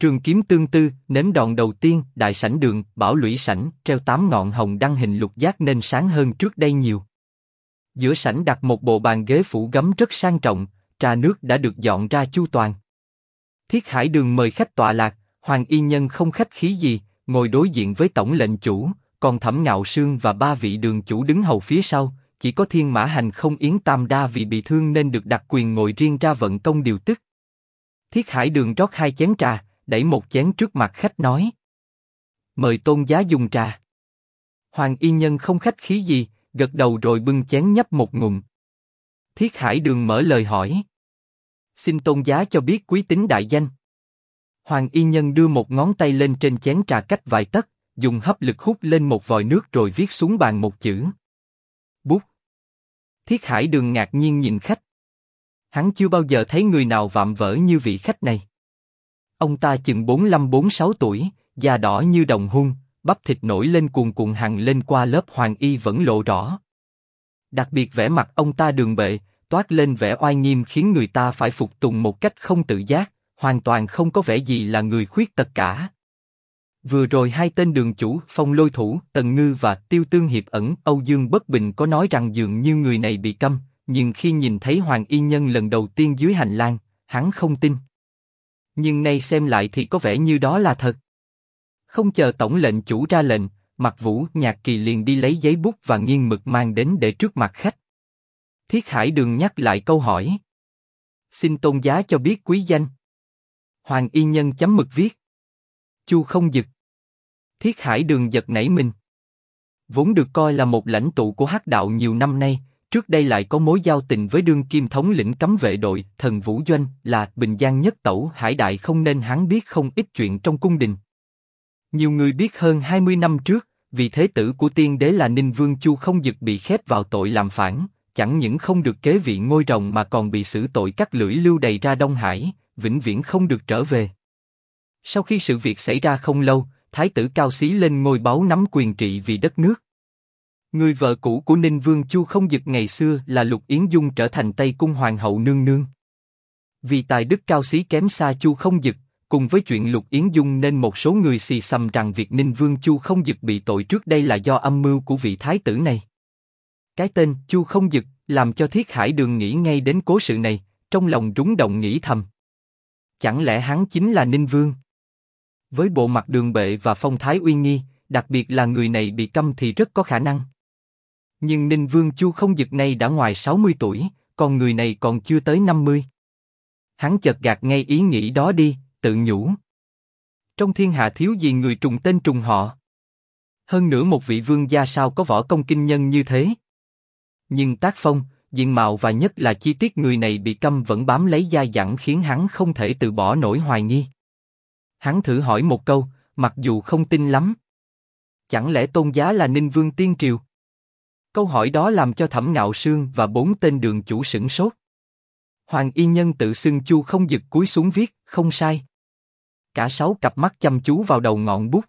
Trường kiếm tương tư, nếm đòn đầu tiên, đại sảnh đường, bảo lũy sảnh, treo 8 ngọn hồng đăng hình lục giác nên sáng hơn trước đây nhiều. Giữa sảnh đặt một bộ bàn ghế phủ gấm rất sang trọng, trà nước đã được dọn ra chu toàn. Thiết Hải Đường mời khách tọa lạc, Hoàng Y Nhân không khách khí gì, ngồi đối diện với tổng lệnh chủ, còn Thẩm Ngạo Sương và 3 vị đường chủ đứng hầu phía sau, chỉ có Thiên Mã Hành không Yến Tam Đa vì bị thương nên được đặc quyền ngồi riêng ra vận công điều tức. Thiết Hải Đường rót 2 chén trà, đẩy một chén trước mặt khách nói: mời tôn giá dùng trà. Hoàng Y Nhân không khách khí gì, gật đầu rồi bưng chén nhấp một ngụm. Thiết Hải Đường mở lời hỏi: xin tôn giá cho biết quý tính đại danh. Hoàng Y Nhân đưa một ngón tay lên trên chén trà cách vài tấc, dùng hấp lực hút lên một vòi nước rồi viết xuống bàn một chữ: bút. Thiết Hải Đường ngạc nhiên nhìn khách. Hắn chưa bao giờ thấy người nào vạm vỡ như vị khách này. Ông ta chừng 45-46 tuổi, da đỏ như đồng hun, bắp thịt nổi lên cuồn cuộn hằn lên qua lớp hoàng y vẫn lộ rõ. Đặc biệt vẻ mặt ông ta đường bệ, toát lên vẻ oai nghiêm khiến người ta phải phục tùng một cách không tự giác, hoàn toàn không có vẻ gì là người khuyết tật cả. Vừa rồi 2 tên đường chủ, Phong Lôi Thủ, Tần Ngư và Tiêu Tương Hiệp Ẩn, Âu Dương Bất Bình có nói rằng dường như người này bị câm, nhưng khi nhìn thấy Hoàng Y Nhân lần đầu tiên dưới hành lang, hắn không tin. Nhưng nay xem lại thì có vẻ như đó là thật. Không chờ tổng lệnh chủ ra lệnh, Mặc Vũ, Nhạc Kỳ liền đi lấy giấy bút và nghiêng mực mang đến để trước mặt khách. Thiết Hải Đường nhắc lại câu hỏi: xin tôn giá cho biết quý danh. Hoàng Y Nhân chấm mực viết: Chu Không Dực. Thiết Hải Đường giật nảy mình. Vốn được coi là một lãnh tụ của Hắc Đạo nhiều năm nay, trước đây lại có mối giao tình với đương kim thống lĩnh cấm vệ đội Thần Vũ Doanh là Bình Giang Nhất Tẩu Hải Đại, không nên hắn biết không ít chuyện trong cung đình. Nhiều người biết hơn 20 năm trước, vì thế tử của tiên đế là Ninh Vương Chu Không Dực bị khép vào tội làm phản, chẳng những không được kế vị ngôi rồng mà còn bị xử tội cắt lưỡi lưu đày ra Đông Hải, vĩnh viễn không được trở về. Sau khi sự việc xảy ra không lâu, Thái tử Cao Xí lên ngôi báu nắm quyền trị vì đất nước. Người vợ cũ của Ninh Vương Chu Không Dực ngày xưa là Lục Yến Dung trở thành Tây Cung Hoàng hậu nương nương. Vì tài đức Cao Xí kém xa Chu Không Dực, cùng với chuyện Lục Yến Dung nên một số người xì xầm rằng việc Ninh Vương Chu Không Dực bị tội trước đây là do âm mưu của vị thái tử này. Cái tên Chu Không Dực làm cho Thiết Hải Đường nghĩ ngay đến cố sự này, trong lòng rúng động nghĩ thầm: chẳng lẽ hắn chính là Ninh Vương? Với bộ mặt đường bệ và phong thái uy nghi, đặc biệt là người này bị câm thì rất có khả năng. Nhưng Ninh Vương Chu Không Dực này đã ngoài 60 tuổi, còn người này còn chưa tới 50. Hắn chợt gạt ngay ý nghĩ đó đi, tự nhủ: trong thiên hạ thiếu gì người trùng tên trùng họ. Hơn nữa một vị vương gia sao có võ công kinh nhân như thế. Nhưng tác phong, diện mạo và nhất là chi tiết người này bị câm vẫn bám lấy dai dẳng khiến hắn không thể từ bỏ nổi hoài nghi. Hắn thử hỏi một câu, mặc dù không tin lắm: chẳng lẽ tôn giá là Ninh Vương Tiên Triều? Câu hỏi đó làm cho Thẩm Ngạo Sương và 4 tên đường chủ sửng sốt. Hoàng Y Nhân tự xưng Chu Không Dực cúi xuống viết: không sai. Cả 6 cặp mắt chăm chú vào đầu ngọn bút.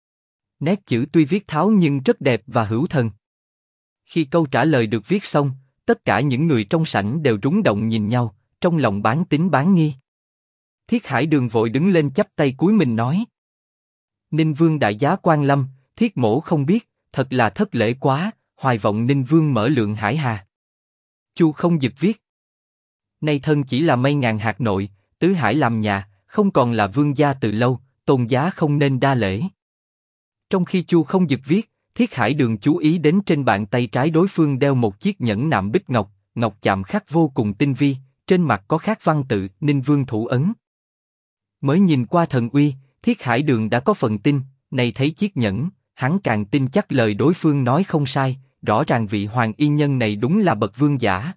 Nét chữ tuy viết tháo nhưng rất đẹp và hữu thần. Khi câu trả lời được viết xong, tất cả những người trong sảnh đều rúng động nhìn nhau, trong lòng bán tín bán nghi. Thiết Hải Đường vội đứng lên chắp tay cúi mình nói: Ninh Vương đại giá quan lâm, Thiết mổ không biết, thật là thất lễ quá, hoài vọng Ninh Vương mở lượng hải hà. Chu Không Dực viết: nay thân chỉ là mây ngàn hạt nội, tứ hải làm nhà, không còn là vương gia từ lâu, tôn giá không nên đa lễ. Trong khi Chu Không Dực viết, Thiết Hải Đường chú ý đến trên bàn tay trái đối phương đeo một chiếc nhẫn nạm bích ngọc, ngọc chạm khắc vô cùng tinh vi, trên mặt có khắc văn tự Ninh Vương thủ ấn. Mới nhìn qua thần uy, Thiết Hải Đường đã có phần tin, nay thấy chiếc nhẫn, hắn càng tin chắc lời đối phương nói không sai, rõ ràng vị Hoàng Y Nhân này đúng là bậc vương giả.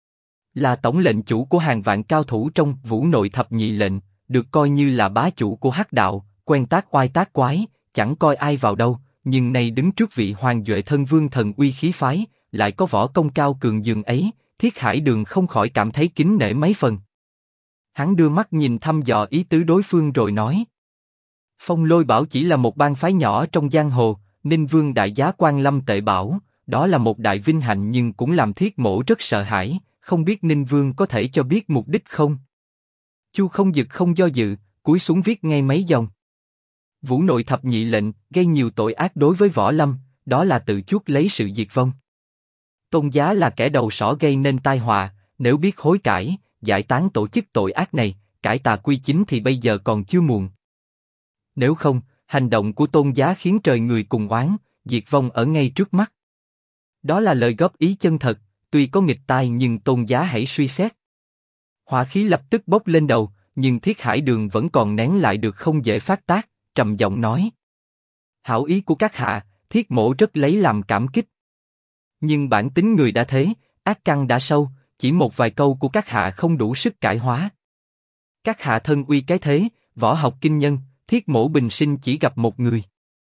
Là tổng lệnh chủ của hàng vạn cao thủ trong Vũ Nội Thập Nhị lệnh, được coi như là bá chủ của Hắc Đạo, quen tác oai tác quái, chẳng coi ai vào đâu, nhưng nay đứng trước vị Hoàng Duệ thân vương thần uy khí phái, lại có võ công cao cường dường ấy, Thiết Hải Đường không khỏi cảm thấy kính nể mấy phần. Hắn đưa mắt nhìn thăm dò ý tứ đối phương rồi nói: Phong Lôi Bảo chỉ là một bang phái nhỏ trong giang hồ, Ninh Vương đại giá quan lâm tệ bảo, đó là một đại vinh hạnh nhưng cũng làm Thiết mổ rất sợ hãi, không biết Ninh Vương có thể cho biết mục đích không? Chu Không Dực không do dự, cúi xuống viết ngay mấy dòng. Vũ nội thập nhị lệnh, gây nhiều tội ác đối với võ lâm, đó là tự chuốc lấy sự diệt vong. Tôn Giá là kẻ đầu sỏ gây nên tai họa, nếu biết hối cải, giải tán tổ chức tội ác này, cải tà quy chính thì bây giờ còn chưa muộn. Nếu không, hành động của Tôn Giá khiến trời người cùng oán, diệt vong ở ngay trước mắt. Đó là lời góp ý chân thật, tuy có nghịch tai nhưng Tôn Giá hãy suy xét. Hỏa khí lập tức bốc lên đầu, nhưng Thiết Hải Đường vẫn còn nén lại được không dễ phát tác, trầm giọng nói: hảo ý của các hạ, Thiết mỗ rất lấy làm cảm kích. Nhưng bản tính người đã thế, ác căn đã sâu, chỉ một vài câu của các hạ không đủ sức cải hóa. Các hạ thân uy cái thế, võ học kinh nhân, Thiết mỗ bình sinh chỉ gặp một người.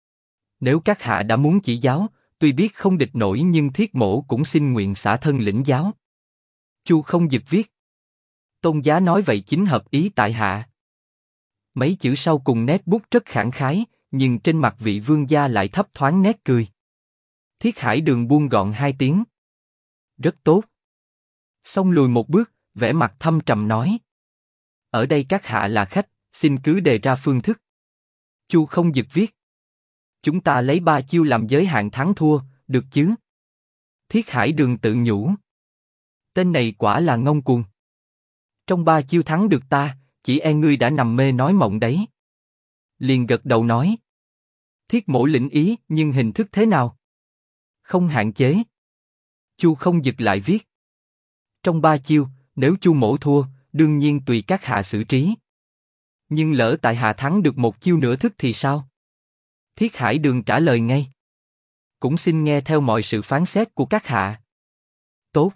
Nếu các hạ đã muốn chỉ giáo, tuy biết không địch nổi nhưng Thiết mỗ cũng xin nguyện xả thân lĩnh giáo. Chu Không Dực viết: Tôn Giá nói vậy chính hợp ý tại hạ. Mấy chữ sau cùng nét bút rất khẳng khái, nhưng trên mặt vị vương gia lại thấp thoáng nét cười. Thiết Hải Đường buông gọn hai tiếng: rất tốt. Xong lùi một bước, vẻ mặt thâm trầm nói: ở đây các hạ là khách, xin cứ đề ra phương thức. Chu Không Dực viết: chúng ta lấy 3 chiêu làm giới hạn thắng thua, được chứ? Thiết Hải Đường tự nhủ: tên này quả là ngông cuồng. Trong 3 chiêu thắng được ta, chỉ e ngươi đã nằm mê nói mộng đấy. Liền gật đầu nói: Thiết mỗ lĩnh ý, nhưng hình thức thế nào? Không hạn chế. Chu Không Dực lại viết: trong 3 chiêu, nếu Chu mỗ thua, đương nhiên tùy các hạ xử trí. Nhưng lỡ tại hạ thắng được một chiêu nửa thức thì sao? Thiết Hải Đường trả lời ngay: cũng xin nghe theo mọi sự phán xét của các hạ. Tốt.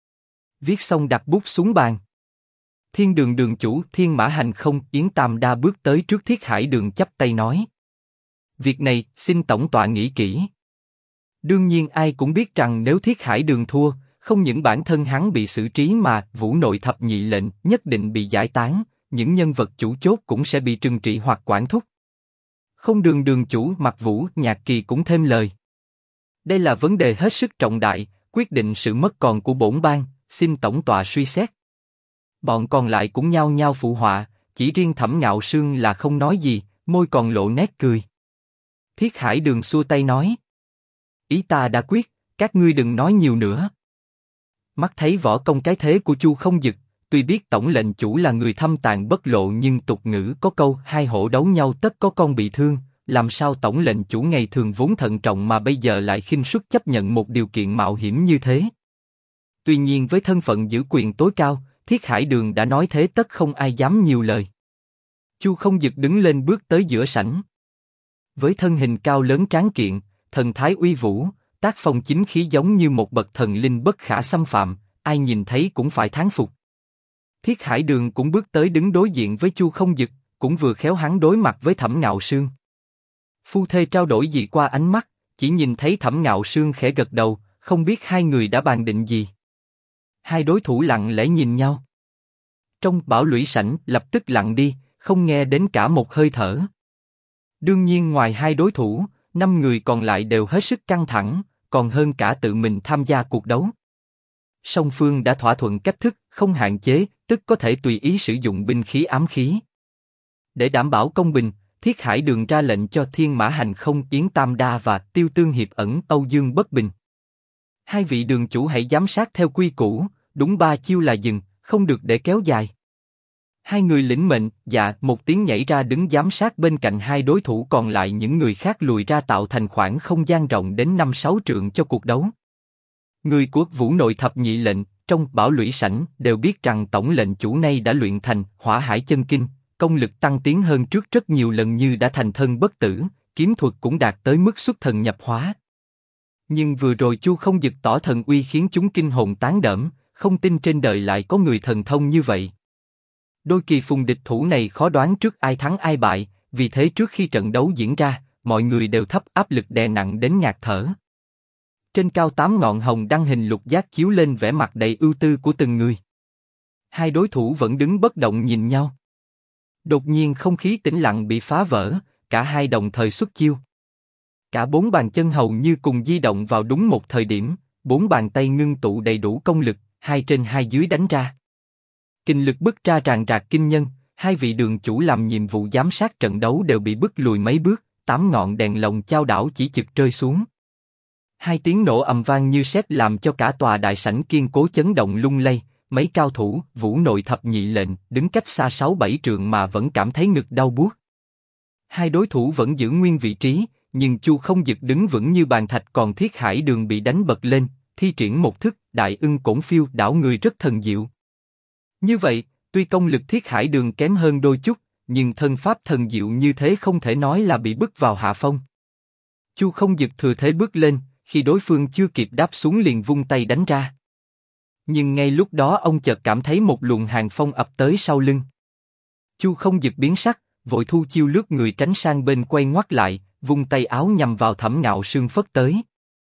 Viết xong đặt bút xuống bàn. Thiên Đường đường chủ Thiên Mã Hành Không Yến Tam Đa bước tới trước Thiết Hải Đường chắp tay nói: việc này xin tổng tọa nghĩ kỹ. Đương nhiên ai cũng biết rằng nếu Thiết Hải Đường thua, không những bản thân hắn bị xử trí mà Vũ nội thập nhị lệnh nhất định bị giải tán, những nhân vật chủ chốt cũng sẽ bị trừng trị hoặc quản thúc. Không Đường đường chủ Mặc Vũ Nhạc Kỳ cũng thêm lời: đây là vấn đề hết sức trọng đại, quyết định sự mất còn của bổn bang, xin tổng tọa suy xét. Bọn còn lại cũng nhao nhao phụ họa, chỉ riêng Thẩm Ngạo Sương là không nói gì, môi còn lộ nét cười. Thiết Hải Đường xua tay nói: ý ta đã quyết, các ngươi đừng nói nhiều nữa. Mắt thấy võ công cái thế của Chu Không Dực, tuy biết tổng lệnh chủ là người thâm tàn bất lộ nhưng tục ngữ có câu hai hổ đấu nhau tất có con bị thương, làm sao tổng lệnh chủ ngày thường vốn thận trọng mà bây giờ lại khinh suất chấp nhận một điều kiện mạo hiểm như thế. Tuy nhiên với thân phận giữ quyền tối cao, Thiết Hải Đường đã nói thế tất không ai dám nhiều lời. Chu Không Dực đứng lên bước tới giữa sảnh. Với thân hình cao lớn tráng kiện, thần thái uy vũ, tác phong chính khí giống như một bậc thần linh bất khả xâm phạm, ai nhìn thấy cũng phải thán phục. Thiết Hải Đường cũng bước tới đứng đối diện với Chu Không Dực, cũng vừa khéo hắn đối mặt với Thẩm Ngạo Sương. Phu thê trao đổi gì qua ánh mắt, chỉ nhìn thấy Thẩm Ngạo Sương khẽ gật đầu, không biết hai người đã bàn định gì. Hai đối thủ lặng lẽ nhìn nhau. Trong bảo lũy sảnh lập tức lặng đi, không nghe đến cả một hơi thở. Đương nhiên ngoài hai đối thủ, 5 người còn lại đều hết sức căng thẳng, còn hơn cả tự mình tham gia cuộc đấu. Song phương đã thỏa thuận cách thức, không hạn chế, tức có thể tùy ý sử dụng binh khí ám khí. Để đảm bảo công bình, Thiết Hải Đường ra lệnh cho Thiên Mã Hành Không Yến Tam Đa và Tiêu Tương Hiệp Ẩn Âu Dương Bất Bình: hai vị đường chủ hãy giám sát theo quy củ, đúng 3 chiêu là dừng, không được để kéo dài. Hai người lĩnh mệnh, dạ một tiếng nhảy ra đứng giám sát bên cạnh hai đối thủ còn lại, những người khác lùi ra tạo thành khoảng không gian rộng đến 5-6 trượng cho cuộc đấu. Người của Vũ nội thập nhị lệnh trong bảo lũy sảnh đều biết rằng tổng lệnh chủ nay đã luyện thành Hỏa Hải Chân Kinh, công lực tăng tiến hơn trước rất nhiều lần, như đã thành thân bất tử, kiếm thuật cũng đạt tới mức xuất thần nhập hóa. Nhưng vừa rồi Chu Không Dực tỏ thần uy khiến chúng kinh hồn tán đẫm, không tin trên đời lại có người thần thông như vậy. Đôi kỳ phùng địch thủ này khó đoán trước ai thắng ai bại, vì thế trước khi trận đấu diễn ra, mọi người đều thấp áp lực đè nặng đến ngạt thở. Trên cao 8 ngọn hồng đăng hình lục giác chiếu lên vẻ mặt đầy ưu tư của từng người. Hai đối thủ vẫn đứng bất động nhìn nhau. Đột nhiên không khí tĩnh lặng bị phá vỡ, cả hai đồng thời xuất chiêu. Cả 4 bàn chân hầu như cùng di động vào đúng một thời điểm, 4 bàn tay ngưng tụ đầy đủ công lực, 2 trên 2 dưới đánh ra. Kinh lực bứt ra ràng rạc kinh nhân, hai vị đường chủ làm nhiệm vụ giám sát trận đấu đều bị bức lùi mấy bước, 8 ngọn đèn lồng chao đảo chỉ chực rơi xuống. Hai tiếng nổ ầm vang như sét làm cho cả tòa đại sảnh kiên cố chấn động lung lay. Mấy cao thủ, Vũ Nội thập nhị lệnh, đứng cách xa 6-7 trượng mà vẫn cảm thấy ngực đau buốt. Hai đối thủ vẫn giữ nguyên vị trí, nhưng Chu Không Dực đứng vững như bàn thạch, còn Thiết Hải Đường bị đánh bật lên, thi triển một thức Đại Ưng Cổn Phiêu đảo người rất thần diệu. Như vậy, tuy công lực Thiết Hải Đường kém hơn đôi chút, nhưng thân pháp thần diệu như thế không thể nói là bị bức vào hạ phong. Chu Không Dực thừa thế bước lên, khi đối phương chưa kịp đáp xuống liền vung tay đánh ra. Nhưng ngay lúc đó ông chợt cảm thấy một luồng hàn phong ập tới sau lưng. Chu Không Dực biến sắc, vội thu chiêu lướt người tránh sang bên, quay ngoắt lại, vung tay áo nhằm vào Thẩm Ngạo Sương phất tới.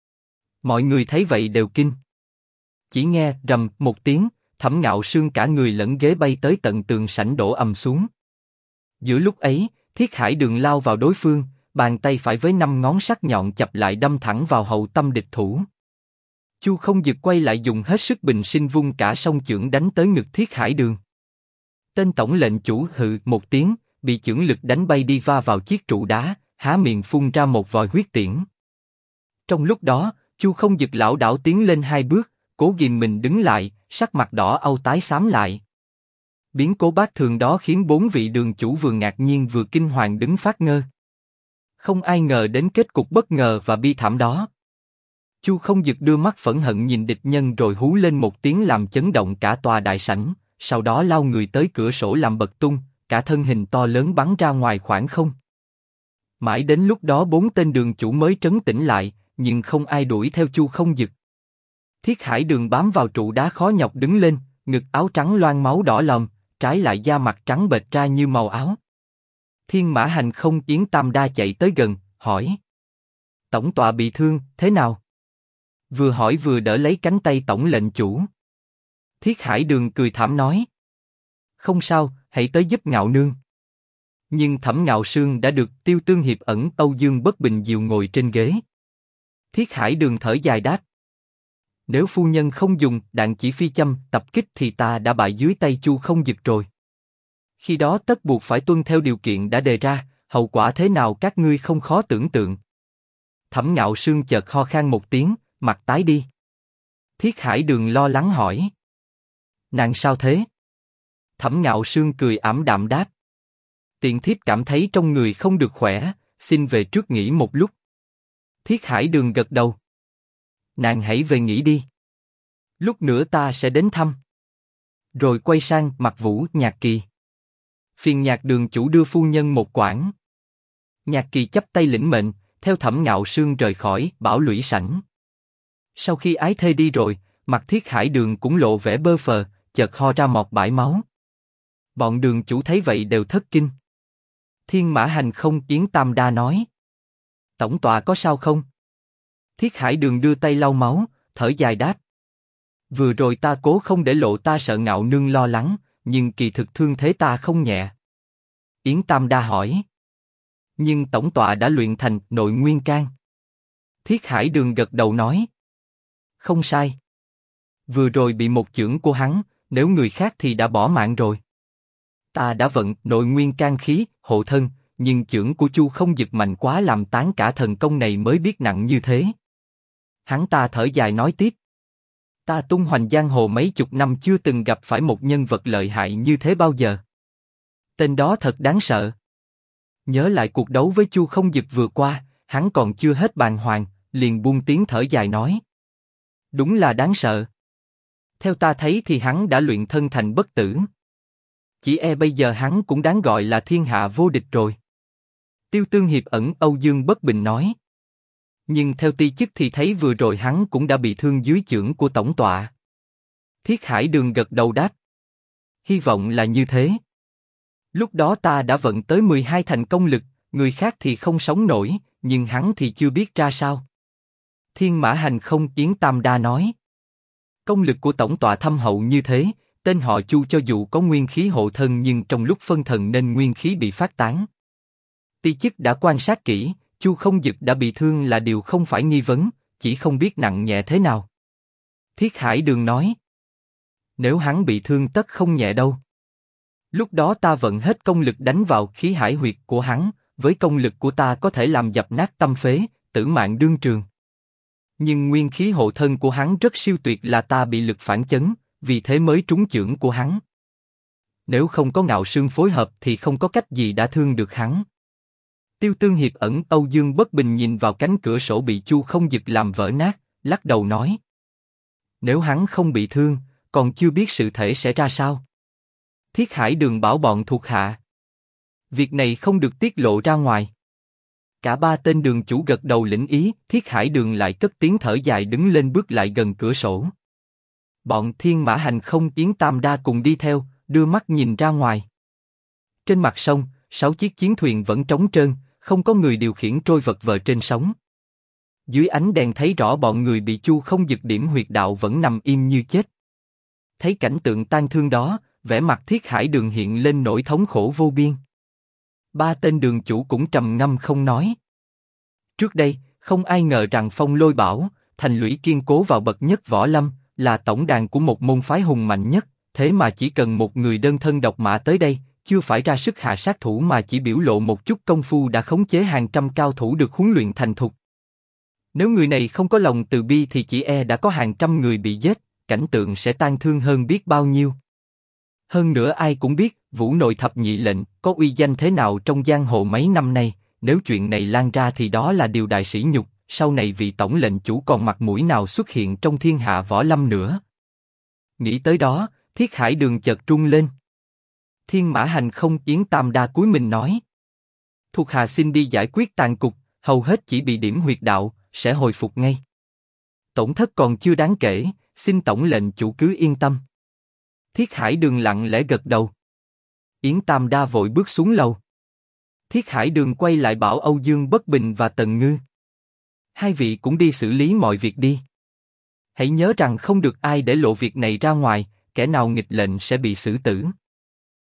Mọi người thấy vậy đều kinh. Chỉ nghe rầm một tiếng, Thẩm Ngạo Sương cả người lẫn ghế bay tới tận tường sảnh đổ ầm xuống. Giữa lúc ấy, Thiết Hải Đường lao vào đối phương, bàn tay phải với 5 ngón sắc nhọn chập lại đâm thẳng vào hậu tâm địch thủ. Chu Không Dực quay lại dùng hết sức bình sinh vung cả song chưởng đánh tới ngực Thiết Hải Đường. Tên tổng lệnh chủ hừ một tiếng, bị chưởng lực đánh bay đi va vào chiếc trụ đá, há miệng phun ra một vòi huyết tiễn. Trong lúc đó, Chu Không Dực lảo đảo tiến lên 2 bước, cố ghìm mình đứng lại, sắc mặt đỏ au tái xám lại. Biến cố bát thường đó khiến 4 vị đường chủ vừa ngạc nhiên vừa kinh hoàng đứng phát ngơ. Không ai ngờ đến kết cục bất ngờ và bi thảm đó. Chu Không Dực đưa mắt phẫn hận nhìn địch nhân rồi hú lên một tiếng làm chấn động cả tòa đại sảnh, sau đó lao người tới cửa sổ làm bật tung, cả thân hình to lớn bắn ra ngoài khoảng không. Mãi đến lúc đó 4 tên đường chủ mới trấn tĩnh lại, nhưng không ai đuổi theo Chu Không Dực. Thiết Hải Đường bám vào trụ đá khó nhọc đứng lên, ngực áo trắng loang máu đỏ lòm, trái lại da mặt trắng bệch ra như màu áo. Thiên Mã Hành Không Yến Tam Đa chạy tới gần, hỏi: Tổng tọa bị thương, thế nào? Vừa hỏi vừa đỡ lấy cánh tay tổng lệnh chủ. Thiết Hải Đường cười thảm nói: Không sao, hãy tới giúp Ngạo Nương. Nhưng Thẩm Ngạo Sương đã được Tiêu Tương Hiệp ẩn Âu Dương Bất Bình dìu ngồi trên ghế. Thiết Hải Đường thở dài đáp: Nếu phu nhân không dùng đạn chỉ phi châm tập kích thì ta đã bại dưới tay Chu Không Dực rồi. Khi đó tất buộc phải tuân theo điều kiện đã đề ra, hậu quả thế nào các ngươi không khó tưởng tượng. Thẩm Ngạo Sương chợt ho khan một tiếng, mặt tái đi. Thiết Hải Đường lo lắng hỏi: Nàng sao thế? Thẩm Ngạo Sương cười ảm đạm đáp: Tiện thiếp cảm thấy trong người không được khỏe, xin về trước nghỉ một lúc. Thiết Hải Đường gật đầu: Nàng hãy về nghỉ đi. Lúc nữa ta sẽ đến thăm. Rồi quay sang mặt Vũ Nhạc Kỳ: Phiền Nhạc đường chủ đưa phu nhân một quãng. Nhạc Kỳ chắp tay lĩnh mệnh, theo Thẩm Ngạo Sương rời khỏi Bảo Lũy sảnh. Sau khi ái thê đi rồi, mặt Thiết Hải Đường cũng lộ vẻ bơ phờ, chợt ho ra một bãi máu. Bọn đường chủ thấy vậy đều thất kinh. Thiên Mã Hành Không Yến Tam Đa nói: Tổng tọa có sao không? Thiết Hải Đường đưa tay lau máu, thở dài đáp: Vừa rồi ta cố không để lộ, ta sợ Ngạo Nương lo lắng, nhưng kỳ thực thương thế ta không nhẹ. Yến Tam Đa hỏi: Nhưng tổng tọa đã luyện thành Nội Nguyên Can? Thiết Hải Đường gật đầu nói: Không sai. Vừa rồi bị một chưởng của hắn, nếu người khác thì đã bỏ mạng rồi. Ta đã vận Nội Nguyên Can khí hộ thân, nhưng chưởng của Chu Không Dực mạnh quá làm tán cả thần công này mới biết nặng như thế. Hắn ta thở dài nói tiếp: Ta tung hoành giang hồ mấy chục năm chưa từng gặp phải một nhân vật lợi hại như thế bao giờ. Tên đó thật đáng sợ. Nhớ lại cuộc đấu với Chu Không Dực vừa qua, hắn còn chưa hết bàng hoàng, liền buông tiếng thở dài nói: Đúng là đáng sợ. Theo ta thấy thì hắn đã luyện thân thành bất tử. Chỉ e bây giờ hắn cũng đáng gọi là thiên hạ vô địch rồi. Tiêu Tương Hiệp ẩn Âu Dương Bất Bình nói: Nhưng theo ti chức thì thấy vừa rồi hắn cũng đã bị thương dưới chưởng của tổng tọa. Thiết Hải Đường gật đầu đáp: Hy vọng là như thế. Lúc đó ta đã vận tới 12 thành công lực, người khác thì không sống nổi, nhưng hắn thì chưa biết ra sao. Thiên Mã Hành Không Yến Tam Đa nói: Công lực của tổng tọa thâm hậu như thế, tên họ Chu cho dù có nguyên khí hộ thân nhưng trong lúc phân thần nên nguyên khí bị phát tán. Ti chức đã quan sát kỹ, Chu Không Dực đã bị thương là điều không phải nghi vấn, chỉ không biết nặng nhẹ thế nào. Thiết Hải Đường nói: Nếu hắn bị thương tất không nhẹ đâu. Lúc đó ta vận hết công lực đánh vào khí hải huyệt của hắn, với công lực của ta có thể làm dập nát tâm phế, tử mạng đương trường. Nhưng nguyên khí hộ thân của hắn rất siêu tuyệt là ta bị lực phản chấn, vì thế mới trúng chưởng của hắn. Nếu không có Ngạo Sương phối hợp thì không có cách gì đã thương được hắn. Tiêu Tương hiệp ẩn Âu Dương Bất Bình nhìn vào cánh cửa sổ bị Chu Không Dực làm vỡ nát, lắc đầu nói: nếu hắn không bị thương, còn chưa biết sự thể sẽ ra sao. Thiết Hải Đường bảo bọn thuộc hạ, việc này không được tiết lộ ra ngoài. Cả ba tên đường chủ gật đầu lĩnh ý, Thiết Hải Đường lại cất tiếng thở dài đứng lên bước lại gần cửa sổ. Bọn Thiên Mã Hành Không Yến Tam Đa cùng đi theo, đưa mắt nhìn ra ngoài. Trên mặt sông, 6 chiếc chiến thuyền vẫn trống trơn, không có người điều khiển trôi vật vờ trên sóng. Dưới ánh đèn thấy rõ bọn người bị Chu Không Dực điểm huyệt đạo vẫn nằm im như chết. Thấy cảnh tượng tang thương đó, vẻ mặt Thiết Hải Đường hiện lên nỗi thống khổ vô biên. Ba tên đường chủ cũng trầm ngâm không nói. Trước đây, không ai ngờ rằng Phong Lôi Bảo, thành lũy kiên cố vào bậc nhất võ lâm, là tổng đàn của một môn phái hùng mạnh nhất, thế mà chỉ cần một người đơn thân độc mã tới đây, chưa phải ra sức hạ sát thủ mà chỉ biểu lộ một chút công phu đã khống chế hàng trăm cao thủ được huấn luyện thành thục. Nếu người này không có lòng từ bi thì chỉ e đã có hàng trăm người bị giết, cảnh tượng sẽ tang thương hơn biết bao nhiêu. Hơn nữa ai cũng biết, Vũ Nội Thập Nhị Lệnh có uy danh thế nào trong giang hồ mấy năm nay, nếu chuyện này lan ra thì đó là điều đại sỉ nhục, sau này vị tổng lệnh chủ còn mặt mũi nào xuất hiện trong thiên hạ võ lâm nữa. Nghĩ tới đó, Thiết Hải Đường chợt rung lên. Thiên Mã Hành Không Yến Tam Đa cúi mình nói: thuộc hạ xin đi giải quyết tàn cục, hầu hết chỉ bị điểm huyệt đạo, sẽ hồi phục ngay. Tổn thất còn chưa đáng kể, xin tổng lệnh chủ cứ yên tâm. Thiết Hải Đường lặng lẽ gật đầu. Yến Tam Đa vội bước xuống lầu. Thiết Hải Đường quay lại bảo Âu Dương Bất Bình và Tần Ngư: hai vị cũng đi xử lý mọi việc đi. Hãy nhớ rằng không được ai để lộ việc này ra ngoài, kẻ nào nghịch lệnh sẽ bị xử tử.